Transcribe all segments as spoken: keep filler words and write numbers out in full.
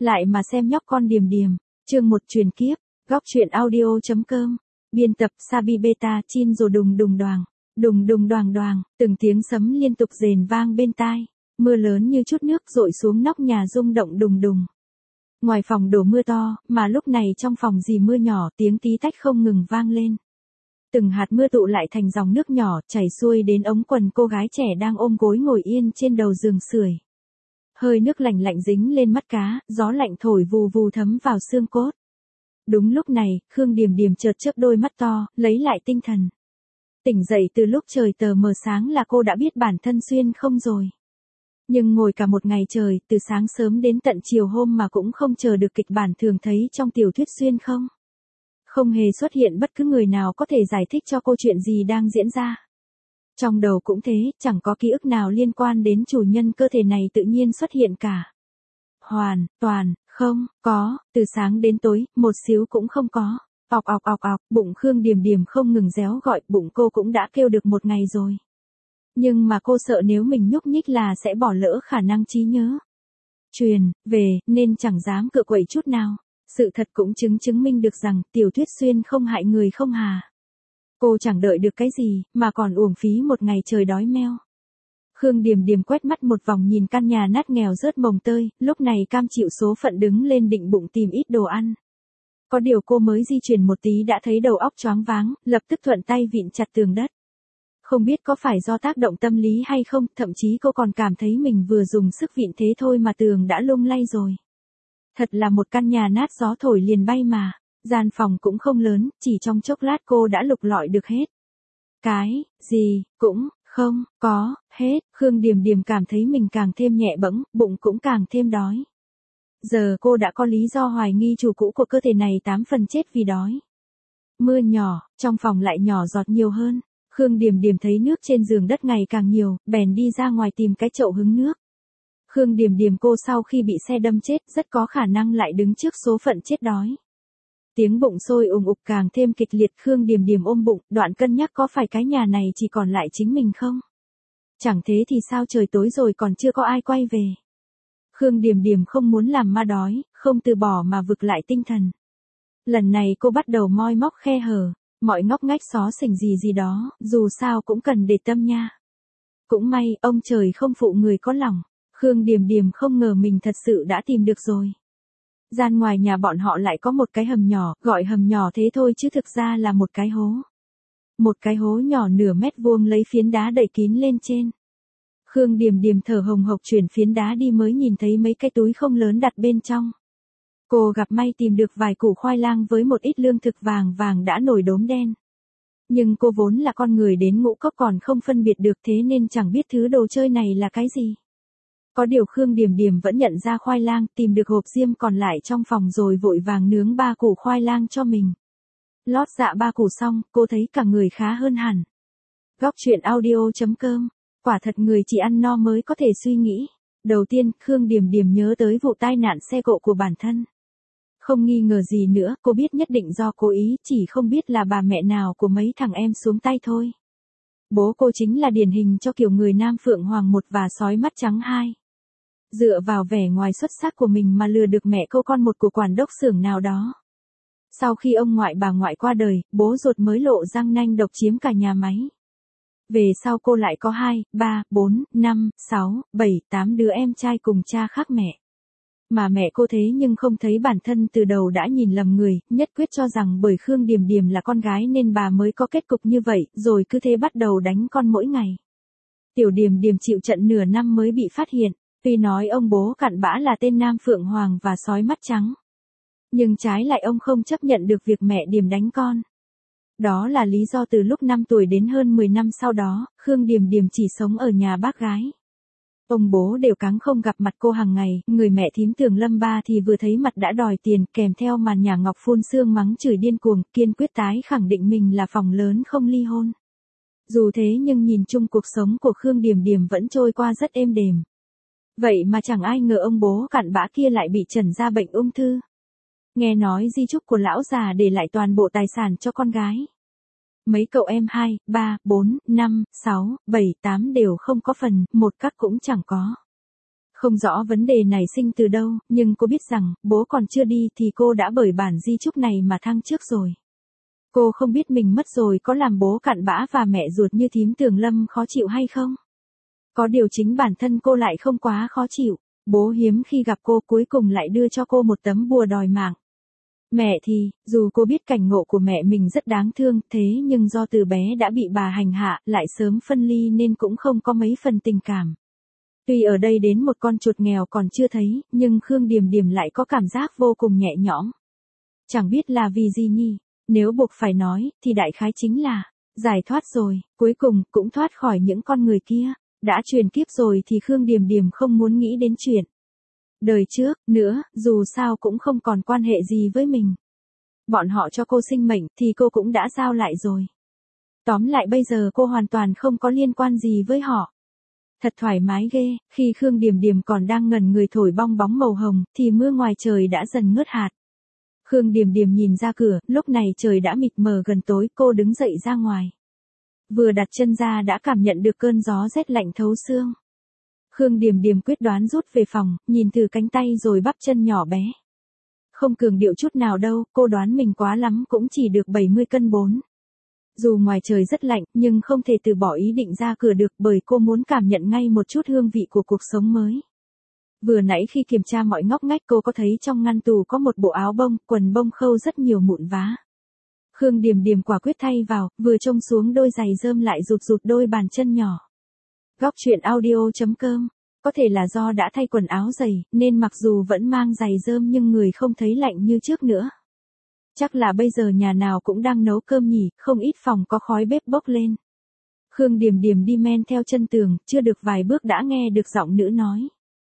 Lại mà xem nhóc con Điềm Điềm, chương một truyền kiếp, góc truyện audio.com, biên tập Sabi Beta Chin rồi đùng đùng đoàng, đùng đùng đoàng đoàng, từng tiếng sấm liên tục rền vang bên tai, mưa lớn như chút nước dội xuống nóc nhà rung động đùng đùng. Ngoài phòng đổ mưa to, mà lúc này trong phòng dì mưa nhỏ tiếng tí tách không ngừng vang lên. Từng hạt mưa tụ lại thành dòng nước nhỏ chảy xuôi đến ống quần cô gái trẻ đang ôm gối ngồi yên trên đầu giường sưởi. Hơi nước lạnh lạnh dính lên mắt cá, gió lạnh thổi vù vù thấm vào xương cốt. Đúng lúc này, Khương Điềm Điềm chợt chớp đôi mắt to, lấy lại tinh thần. Tỉnh dậy từ lúc trời tờ mờ sáng là cô đã biết bản thân xuyên không rồi. Nhưng ngồi cả một ngày trời, từ sáng sớm đến tận chiều hôm mà cũng không chờ được kịch bản thường thấy trong tiểu thuyết xuyên không. Không hề xuất hiện bất cứ người nào có thể giải thích cho cô chuyện gì đang diễn ra. Trong đầu cũng thế, chẳng có ký ức nào liên quan đến chủ nhân cơ thể này tự nhiên xuất hiện cả. Hoàn, toàn, không, có, từ sáng đến tối, một xíu cũng không có. Ọc ọc ọc ọc, bụng Khương Điềm Điềm không ngừng réo gọi, bụng cô cũng đã kêu được một ngày rồi. Nhưng mà cô sợ nếu mình nhúc nhích là sẽ bỏ lỡ khả năng trí nhớ. Truyền, về, nên chẳng dám cựa quậy chút nào. Sự thật cũng chứng chứng minh được rằng tiểu thuyết xuyên không hại người không hà. Cô chẳng đợi được cái gì, mà còn uổng phí một ngày trời đói meo. Khương Điềm Điềm quét mắt một vòng nhìn căn nhà nát nghèo rớt mồng tơi, lúc này cam chịu số phận đứng lên định bụng tìm ít đồ ăn. Có điều cô mới di chuyển một tí đã thấy đầu óc choáng váng, lập tức thuận tay vịn chặt tường đất. Không biết có phải do tác động tâm lý hay không, thậm chí cô còn cảm thấy mình vừa dùng sức vịn thế thôi mà tường đã lung lay rồi. Thật là một căn nhà nát gió thổi liền bay mà. Gian phòng cũng không lớn, chỉ trong chốc lát cô đã lục lọi được hết. Cái, gì, cũng, không, có, hết. Khương Điềm Điềm cảm thấy mình càng thêm nhẹ bẫng, bụng cũng càng thêm đói. Giờ cô đã có lý do hoài nghi chủ cũ của cơ thể này tám phần chết vì đói. Mưa nhỏ, trong phòng lại nhỏ giọt nhiều hơn. Khương Điềm Điềm thấy nước trên giường đất ngày càng nhiều, bèn đi ra ngoài tìm cái chậu hứng nước. Khương Điềm Điềm cô sau khi bị xe đâm chết rất có khả năng lại đứng trước số phận chết đói. Tiếng bụng sôi ùng ục càng thêm kịch liệt. Khương Điềm Điềm ôm bụng, đoạn cân nhắc có phải cái nhà này chỉ còn lại chính mình không? Chẳng thế thì sao trời tối rồi còn chưa có ai quay về. Khương Điềm Điềm không muốn làm ma đói, không từ bỏ mà vực lại tinh thần. Lần này cô bắt đầu moi móc khe hở, mọi ngóc ngách xó xỉnh gì gì đó, dù sao cũng cần để tâm nha. Cũng may, ông trời không phụ người có lòng. Khương Điềm Điềm không ngờ mình thật sự đã tìm được rồi. Gian ngoài nhà bọn họ lại có một cái hầm nhỏ, gọi hầm nhỏ thế thôi chứ thực ra là một cái hố. Một cái hố nhỏ nửa mét vuông lấy phiến đá đậy kín lên trên. Khương Điềm Điềm thở hồng hộc chuyển phiến đá đi mới nhìn thấy mấy cái túi không lớn đặt bên trong. Cô gặp may tìm được vài củ khoai lang với một ít lương thực vàng vàng đã nổi đốm đen. Nhưng cô vốn là con người đến ngũ cốc còn không phân biệt được thế nên chẳng biết thứ đồ chơi này là cái gì. Có điều Khương Điềm Điềm vẫn nhận ra khoai lang, tìm được hộp diêm còn lại trong phòng rồi vội vàng nướng ba củ khoai lang cho mình. Lót dạ ba củ xong, cô thấy cả người khá hơn hẳn. Góc truyện audio.com, quả thật người chỉ ăn no mới có thể suy nghĩ. Đầu tiên, Khương Điềm Điềm nhớ tới vụ tai nạn xe cộ của bản thân. Không nghi ngờ gì nữa, cô biết nhất định do cố ý, chỉ không biết là bà mẹ nào của mấy thằng em xuống tay thôi. Bố cô chính là điển hình cho kiểu người Nam Phượng Hoàng một và sói mắt trắng hai. Dựa vào vẻ ngoài xuất sắc của mình mà lừa được mẹ cô con một của quản đốc xưởng nào đó. Sau khi ông ngoại bà ngoại qua đời, bố ruột mới lộ răng nanh độc chiếm cả nhà máy. Về sau cô lại có hai, ba, bốn, năm, sáu, bảy, tám đứa em trai cùng cha khác mẹ. Mà mẹ cô thế nhưng không thấy bản thân từ đầu đã nhìn lầm người, nhất quyết cho rằng bởi Khương Điềm Điềm là con gái nên bà mới có kết cục như vậy, rồi cứ thế bắt đầu đánh con mỗi ngày. Tiểu Điềm Điềm chịu trận nửa năm mới bị phát hiện. Tuy nói ông bố cặn bã là tên Nam Phượng Hoàng và sói mắt trắng. Nhưng trái lại ông không chấp nhận được việc mẹ Điềm đánh con. Đó là lý do từ lúc năm tuổi đến hơn mười năm sau đó, Khương Điềm Điềm chỉ sống ở nhà bác gái. Ông bố đều cáng không gặp mặt cô hàng ngày, người mẹ thím Tường Lâm Ba thì vừa thấy mặt đã đòi tiền, kèm theo màn nhà ngọc phun sương mắng chửi điên cuồng, kiên quyết tái khẳng định mình là phòng lớn không ly hôn. Dù thế nhưng nhìn chung cuộc sống của Khương Điềm Điềm vẫn trôi qua rất êm đềm. Vậy mà chẳng ai ngờ ông bố cặn bã kia lại bị trần ra bệnh ung thư. Nghe nói di chúc của lão già để lại toàn bộ tài sản cho con gái. Mấy cậu em hai, ba, bốn, năm, sáu, bảy, tám đều không có phần, một cắc cũng chẳng có. Không rõ vấn đề này sinh từ đâu, nhưng cô biết rằng, bố còn chưa đi thì cô đã bởi bản di chúc này mà thăng trước rồi. Cô không biết mình mất rồi có làm bố cặn bã và mẹ ruột như thím Tường Lâm khó chịu hay không? Có điều chính bản thân cô lại không quá khó chịu. Bố hiếm khi gặp cô cuối cùng lại đưa cho cô một tấm bùa đòi mạng. Mẹ thì, dù cô biết cảnh ngộ của mẹ mình rất đáng thương, thế nhưng do từ bé đã bị bà hành hạ, lại sớm phân ly nên cũng không có mấy phần tình cảm. Tuy ở đây đến một con chuột nghèo còn chưa thấy, nhưng Khương Điềm Điềm lại có cảm giác vô cùng nhẹ nhõm. Chẳng biết là vì gì nhỉ, nếu buộc phải nói, thì đại khái chính là, giải thoát rồi, cuối cùng cũng thoát khỏi những con người kia. Đã truyền kiếp rồi thì Khương Điềm Điềm không muốn nghĩ đến chuyện đời trước nữa, dù sao cũng không còn quan hệ gì với mình. Bọn họ cho cô sinh mệnh thì cô cũng đã giao lại rồi. Tóm lại bây giờ cô hoàn toàn không có liên quan gì với họ. Thật thoải mái ghê, khi Khương Điềm Điềm còn đang ngẩn người thổi bong bóng màu hồng thì mưa ngoài trời đã dần ngớt hạt. Khương Điềm Điềm nhìn ra cửa, lúc này trời đã mịt mờ gần tối, cô đứng dậy ra ngoài. Vừa đặt chân ra đã cảm nhận được cơn gió rét lạnh thấu xương. Khương Điềm Điềm quyết đoán rút về phòng, nhìn từ cánh tay rồi bắp chân nhỏ bé. Không cường điệu chút nào đâu, cô đoán mình quá lắm cũng chỉ được bảy mươi cân bốn. Dù ngoài trời rất lạnh, nhưng không thể từ bỏ ý định ra cửa được bởi cô muốn cảm nhận ngay một chút hương vị của cuộc sống mới. Vừa nãy khi kiểm tra mọi ngóc ngách cô có thấy trong ngăn tủ có một bộ áo bông, quần bông khâu rất nhiều mụn vá. Khương Điềm Điềm quả quyết thay vào, vừa trông xuống đôi giày rơm lại rụt rụt đôi bàn chân nhỏ. Góc truyện audio chấm com. Có thể là do đã thay quần áo giày, nên mặc dù vẫn mang giày rơm nhưng người không thấy lạnh như trước nữa. Chắc là bây giờ nhà nào cũng đang nấu cơm nhỉ, không ít phòng có khói bếp bốc lên. Khương Điềm Điềm đi men theo chân tường, chưa được vài bước đã nghe được giọng nữ nói.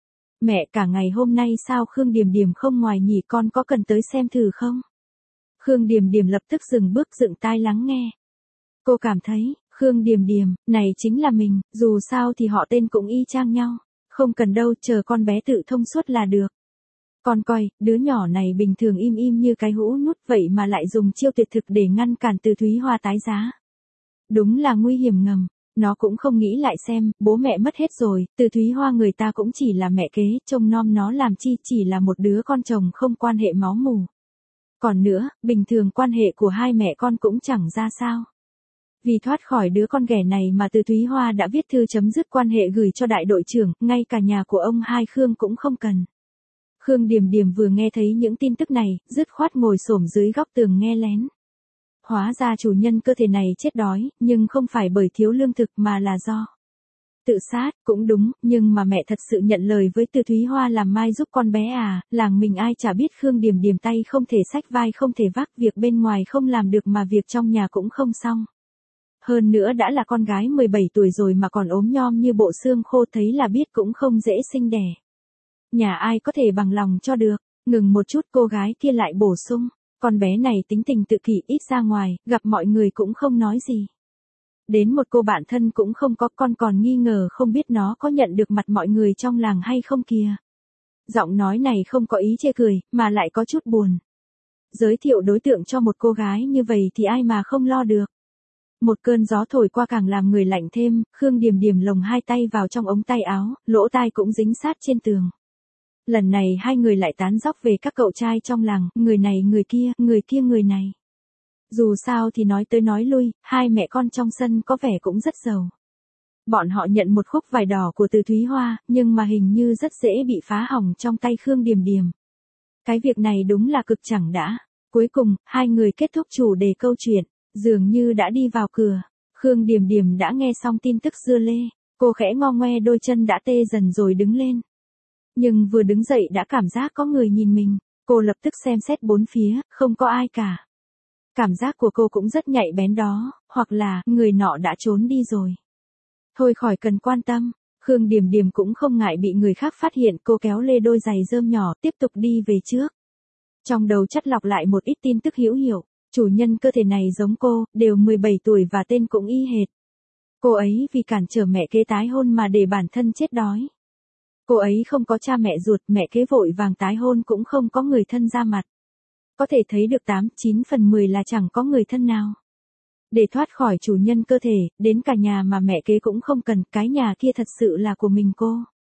Mẹ, cả ngày hôm nay sao Khương Điềm Điềm không ngoài nhỉ, con có cần tới xem thử không? Khương Điềm Điềm lập tức dừng bước dựng tai lắng nghe. Cô cảm thấy, Khương Điềm Điềm, này chính là mình, dù sao thì họ tên cũng y chang nhau. Không cần đâu, chờ con bé tự thông suốt là được. Con coi, đứa nhỏ này bình thường im im như cái hũ nút vậy mà lại dùng chiêu tuyệt thực để ngăn cản Từ Thúy Hoa tái giá. Đúng là nguy hiểm ngầm. Nó cũng không nghĩ lại xem, bố mẹ mất hết rồi, Từ Thúy Hoa người ta cũng chỉ là mẹ kế, trông nom nó làm chi, chỉ là một đứa con chồng không quan hệ máu mủ. Còn nữa, bình thường quan hệ của hai mẹ con cũng chẳng ra sao. Vì thoát khỏi đứa con ghẻ này mà Từ Thúy Hoa đã viết thư chấm dứt quan hệ gửi cho đại đội trưởng, ngay cả nhà của ông hai Khương cũng không cần. Khương Điềm Điềm vừa nghe thấy những tin tức này, dứt khoát ngồi xổm dưới góc tường nghe lén. Hóa ra chủ nhân cơ thể này chết đói, nhưng không phải bởi thiếu lương thực mà là do tự sát, cũng đúng, nhưng mà mẹ thật sự nhận lời với Từ Thúy Hoa làm mai giúp con bé à, làng mình ai chả biết Khương Điềm Điềm tay không thể xách vai không thể vác, việc bên ngoài không làm được mà việc trong nhà cũng không xong. Hơn nữa đã là con gái mười bảy tuổi rồi mà còn ốm nhom như bộ xương khô, thấy là biết cũng không dễ sinh đẻ. Nhà ai có thể bằng lòng cho được, ngừng một chút cô gái kia lại bổ sung, con bé này tính tình tự kỷ, ít ra ngoài, gặp mọi người cũng không nói gì. Đến một cô bạn thân cũng không có, con còn nghi ngờ không biết nó có nhận được mặt mọi người trong làng hay không kìa. Giọng nói này không có ý chê cười, mà lại có chút buồn. Giới thiệu đối tượng cho một cô gái như vậy thì ai mà không lo được. Một cơn gió thổi qua càng làm người lạnh thêm, Khương Điềm Điềm lồng hai tay vào trong ống tay áo, lỗ tai cũng dính sát trên tường. Lần này hai người lại tán dóc về các cậu trai trong làng, người này người kia, người kia người này. Dù sao thì nói tới nói lui, hai mẹ con trong sân có vẻ cũng rất giàu. Bọn họ nhận một khúc vải đỏ của Từ Thúy Hoa, nhưng mà hình như rất dễ bị phá hỏng trong tay Khương Điềm Điềm. Cái việc này đúng là cực chẳng đã. Cuối cùng, hai người kết thúc chủ đề câu chuyện, dường như đã đi vào cửa. Khương Điềm Điềm đã nghe xong tin tức dưa lê, cô khẽ ngo ngoe đôi chân đã tê dần rồi đứng lên. Nhưng vừa đứng dậy đã cảm giác có người nhìn mình, cô lập tức xem xét bốn phía, không có ai cả. Cảm giác của cô cũng rất nhạy bén đó, hoặc là người nọ đã trốn đi rồi. Thôi khỏi cần quan tâm, Khương Điềm Điềm cũng không ngại bị người khác phát hiện, cô kéo lê đôi giày rơm nhỏ tiếp tục đi về trước. Trong đầu chắt lọc lại một ít tin tức hữu hiệu, chủ nhân cơ thể này giống cô, đều mười bảy tuổi và tên cũng y hệt. Cô ấy vì cản trở mẹ kế tái hôn mà để bản thân chết đói. Cô ấy không có cha mẹ ruột, mẹ kế vội vàng tái hôn cũng không có người thân ra mặt. Có thể thấy được tám, chín phần mười là chẳng có người thân nào. Để thoát khỏi chủ nhân cơ thể, đến cả nhà mà mẹ kế cũng không cần, cái nhà kia thật sự là của mình cô.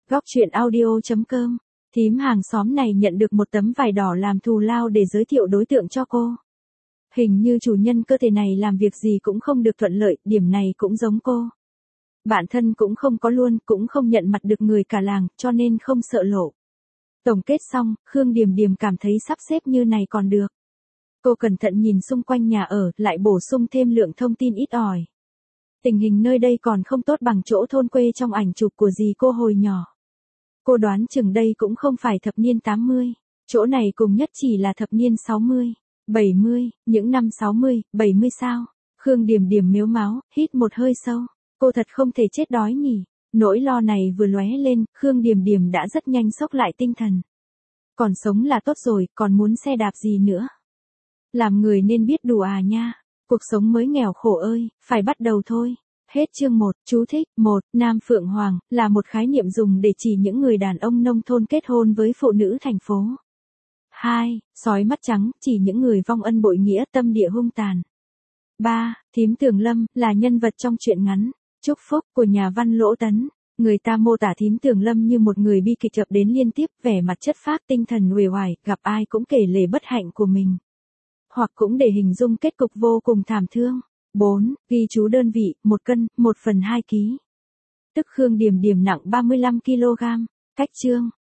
Góc truyện audio chấm com. Thím hàng xóm này nhận được một tấm vải đỏ làm thù lao để giới thiệu đối tượng cho cô. Hình như chủ nhân cơ thể này làm việc gì cũng không được thuận lợi, điểm này cũng giống cô. Bản thân cũng không có luôn, cũng không nhận mặt được người cả làng, cho nên không sợ lộ. Tổng kết xong, Khương Điềm Điềm cảm thấy sắp xếp như này còn được. Cô cẩn thận nhìn xung quanh nhà ở, lại bổ sung thêm lượng thông tin ít ỏi. Tình hình nơi đây còn không tốt bằng chỗ thôn quê trong ảnh chụp của dì cô hồi nhỏ. Cô đoán chừng đây cũng không phải thập niên tám mươi, chỗ này cùng nhất chỉ là thập niên sáu mươi, bảy mươi, những năm sáu mươi, bảy mươi sao? Khương Điềm Điềm mếu máo, hít một hơi sâu, cô thật không thể chết đói nhỉ. Nỗi lo này vừa lóe lên, Khương Điềm Điềm đã rất nhanh xốc lại tinh thần. Còn sống là tốt rồi, còn muốn xe đạp gì nữa? Làm người nên biết đủ à nha. Cuộc sống mới nghèo khổ ơi, phải bắt đầu thôi. Hết chương một, chú thích. một. Nam Phượng Hoàng, là một khái niệm dùng để chỉ những người đàn ông nông thôn kết hôn với phụ nữ thành phố. hai. Sói mắt trắng, chỉ những người vong ân bội nghĩa, tâm địa hung tàn. ba. Thím Tường Lâm, là nhân vật trong truyện ngắn Chúc Phúc của nhà văn Lỗ Tấn. Người ta mô tả Thím Tường Lâm như một người bi kịch ập đến liên tiếp, vẻ mặt chất phác, tinh thần uể oải, gặp ai cũng kể lể bất hạnh của mình. Hoặc cũng để hình dung kết cục vô cùng thảm thương. bốn. Ghi chú đơn vị, một cân, một phần hai ký. Tức Khương Điềm Điềm nặng ba mươi lăm ki lô gam. Cách chương.